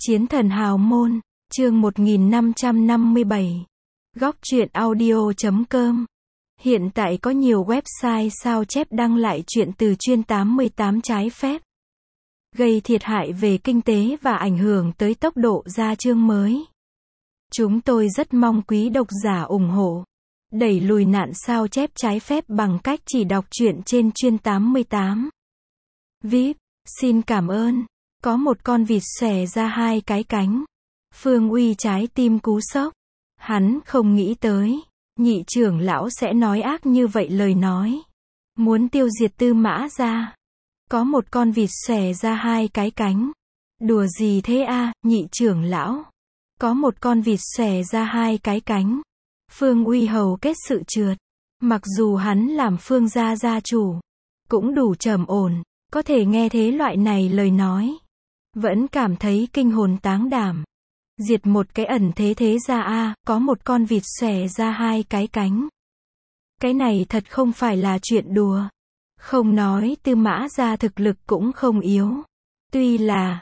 Chiến thần hào môn, chương 1557. Góc truyện audio.com. Hiện tại có nhiều website sao chép đăng lại chuyện từ chuyên 88 trái phép, gây thiệt hại về kinh tế và ảnh hưởng tới tốc độ ra chương mới. Chúng tôi rất mong quý độc giả ủng hộ, đẩy lùi nạn sao chép trái phép bằng cách chỉ đọc truyện trên chuyên 88. VIP, xin cảm ơn. Có một con vịt xòe ra hai cái cánh. Phương Uy trái tim cú sốc. Hắn không nghĩ tới, nhị trưởng lão sẽ nói ác như vậy lời nói. Muốn tiêu diệt Tư Mã Gia. Có một con vịt xòe ra hai cái cánh. Đùa gì thế a, nhị trưởng lão? Có một con vịt xòe ra hai cái cánh. Phương Uy hầu kết sự trượt. Mặc dù hắn làm Phương gia gia chủ, cũng đủ trầm ổn, có thể nghe thế loại này lời nói, vẫn cảm thấy kinh hồn táng đảm. Diệt một cái ẩn thế thế gia a, có một con vịt xòe ra hai cái cánh. Cái này thật không phải là chuyện đùa. Không nói Tư Mã Gia thực lực cũng không yếu. Tuy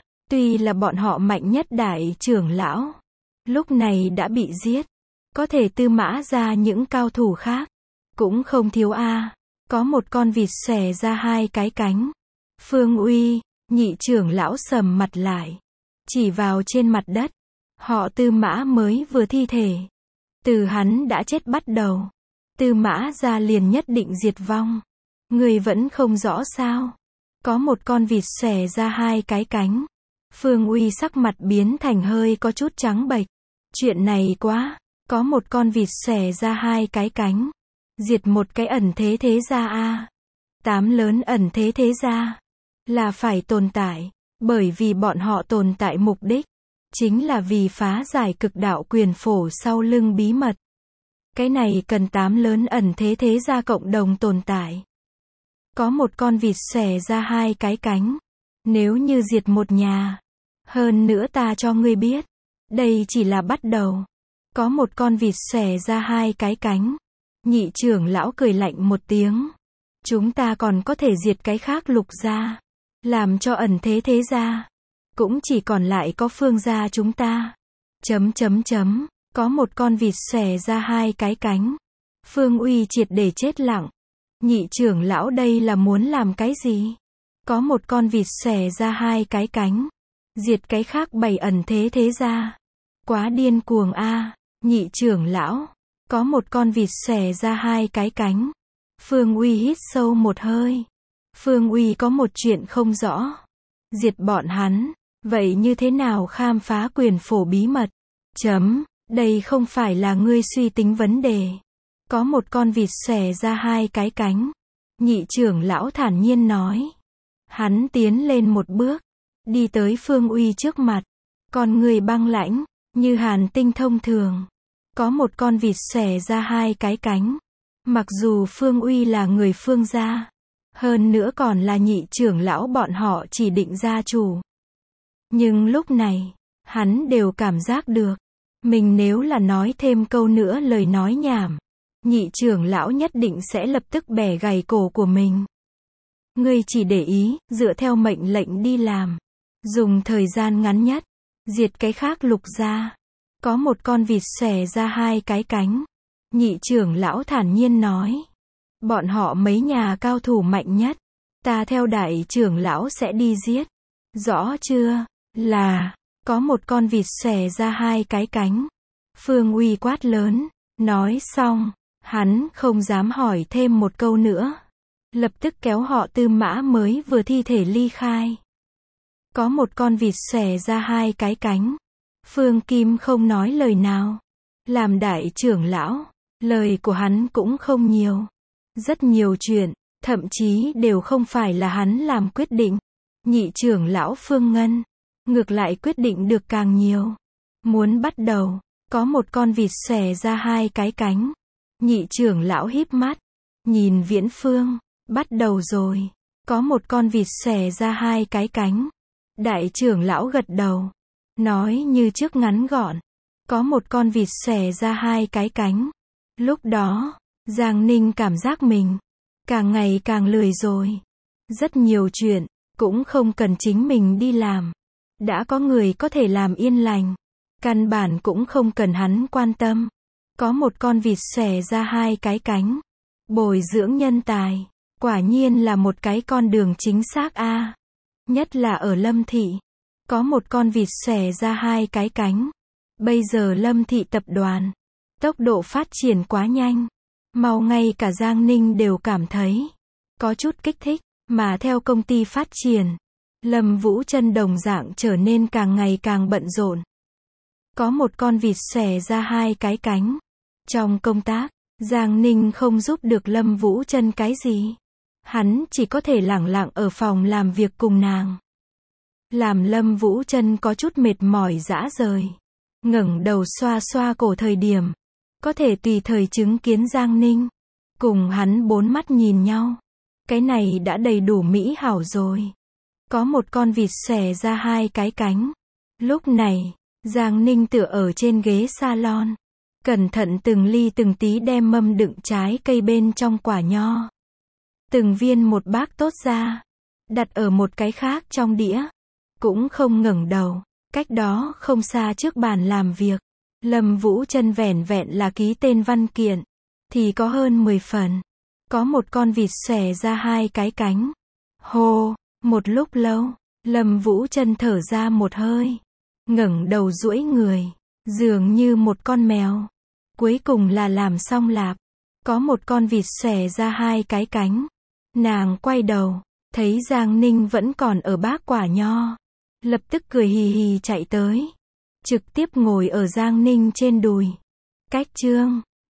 là bọn họ mạnh nhất đại trưởng lão, lúc này đã bị giết. Có thể Tư Mã Gia những cao thủ khác, cũng không thiếu a. Có một con vịt xòe ra hai cái cánh. Phương Uy, nhị trưởng lão sầm mặt lại, chỉ vào trên mặt đất. Họ Tư Mã mới vừa thi thể. Từ hắn đã chết bắt đầu, Tư Mã Gia liền nhất định diệt vong. Người vẫn không rõ sao? Có một con vịt xòe ra hai cái cánh. Phương Uy sắc mặt biến thành hơi có chút trắng bệch. Chuyện này quá, có một con vịt xòe ra hai cái cánh. Diệt một cái ẩn thế thế gia a. 8 lớn ẩn thế thế gia là phải tồn tại, bởi vì bọn họ tồn tại mục đích chính là vì phá giải cực đạo quyền phổ sau lưng bí mật. Cái này cần 8 lớn ẩn thế thế gia cộng đồng tồn tại. Có một con vịt xòe ra hai cái cánh. Nếu như diệt một nhà, hơn nữa ta cho ngươi biết, đây chỉ là bắt đầu. Có một con vịt xòe ra hai cái cánh. Nhị trưởng lão cười lạnh một tiếng. Chúng ta còn có thể diệt cái khác Lục gia, làm cho ẩn thế thế gia, cũng chỉ còn lại có Phương gia chúng ta. Có một con vịt xòe ra hai cái cánh. Phương Uy triệt để chết lặng. Nhị trưởng lão đây là muốn làm cái gì? Có một con vịt xòe ra hai cái cánh. Diệt cái khác 7 ẩn thế thế gia. Quá điên cuồng a, nhị trưởng lão. Có một con vịt xòe ra hai cái cánh. Phương Uy hít sâu một hơi. Phương Uy có một chuyện không rõ. Diệt bọn hắn, vậy như thế nào khám phá quyền phổ bí mật? Đây không phải là ngươi suy tính vấn đề. Có một con vịt xòe ra hai cái cánh. Nhị trưởng lão thản nhiên nói. Hắn tiến lên một bước, đi tới Phương Uy trước mặt. Con người băng lãnh, như hàn tinh thông thường. Có một con vịt xòe ra hai cái cánh. Mặc dù Phương Uy là người Phương gia, hơn nữa còn là nhị trưởng lão bọn họ chỉ định gia chủ, nhưng lúc này, hắn đều cảm giác được, mình nếu là nói thêm câu nữa lời nói nhảm, nhị trưởng lão nhất định sẽ lập tức bẻ gãy cổ của mình. Ngươi chỉ để ý, dựa theo mệnh lệnh đi làm, dùng thời gian ngắn nhất, diệt cái khác Lục gia. Có một con vịt xòe ra hai cái cánh. Nhị trưởng lão thản nhiên nói. Bọn họ mấy nhà cao thủ mạnh nhất, ta theo đại trưởng lão sẽ đi giết. Rõ chưa? Là, có một con vịt xòe ra hai cái cánh. Phương Uy quát lớn. Nói xong, hắn không dám hỏi thêm một câu nữa. Lập tức kéo họ Tư Mã mới vừa thi thể ly khai. Có một con vịt xòe ra hai cái cánh. Phương Kim không nói lời nào. Làm đại trưởng lão, lời của hắn cũng không nhiều. Rất nhiều chuyện, thậm chí đều không phải là hắn làm quyết định. Nhị trưởng lão Phương Ngân, ngược lại quyết định được càng nhiều. Muốn bắt đầu, có một con vịt xòe ra hai cái cánh. Nhị trưởng lão híp mắt, nhìn Viễn Phương, bắt đầu rồi. Có một con vịt xòe ra hai cái cánh. Đại trưởng lão gật đầu, nói như trước ngắn gọn. Có một con vịt xòe ra hai cái cánh. Lúc đó, Giang Ninh cảm giác mình càng ngày càng lười rồi. Rất nhiều chuyện cũng không cần chính mình đi làm. Đã có người có thể làm yên lành. Căn bản cũng không cần hắn quan tâm. Có một con vịt xòe ra hai cái cánh. Bồi dưỡng nhân tài. Quả nhiên là một cái con đường chính xác a. Nhất là ở Lâm Thị. Có một con vịt xòe ra hai cái cánh. Bây giờ Lâm Thị tập đoàn. Tốc độ phát triển quá nhanh. Mau ngay cả Giang Ninh đều cảm thấy. Có chút kích thích. Mà theo công ty phát triển. Lâm Vũ Trân đồng dạng trở nên càng ngày càng bận rộn. Có một con vịt xòe ra hai cái cánh. Trong công tác, Giang Ninh không giúp được Lâm Vũ Trân cái gì. Hắn chỉ có thể lẳng lặng ở phòng làm việc cùng nàng. Làm Lâm Vũ Trân có chút mệt mỏi rã rời. Ngẩng đầu xoa xoa cổ thời điểm. Có thể tùy thời chứng kiến Giang Ninh. Cùng hắn bốn mắt nhìn nhau. Cái này đã đầy đủ mỹ hảo rồi. Có một con vịt xòe ra hai cái cánh. Lúc này, Giang Ninh tựa ở trên ghế salon. Cẩn thận từng ly từng tí đem mâm đựng trái cây bên trong quả nho. Từng viên một bác tốt ra. Đặt ở một cái khác trong đĩa. Cũng không ngẩng đầu. Cách đó không xa trước bàn làm việc. Lâm Vũ Trân vẻn vẹn là ký tên văn kiện. Thì có hơn 10 phần. Có một con vịt xòe ra hai cái cánh. Hô, một lúc lâu, Lâm Vũ Trân thở ra một hơi. Ngẩng đầu duỗi người. Dường như một con mèo. Cuối cùng là làm xong lạp. Có một con vịt xòe ra hai cái cánh. Nàng quay đầu. Thấy Giang Ninh vẫn còn ở bác quả nho. Lập tức cười hì hì chạy tới. Trực tiếp ngồi ở Giang Ninh trên đùi. Cách chương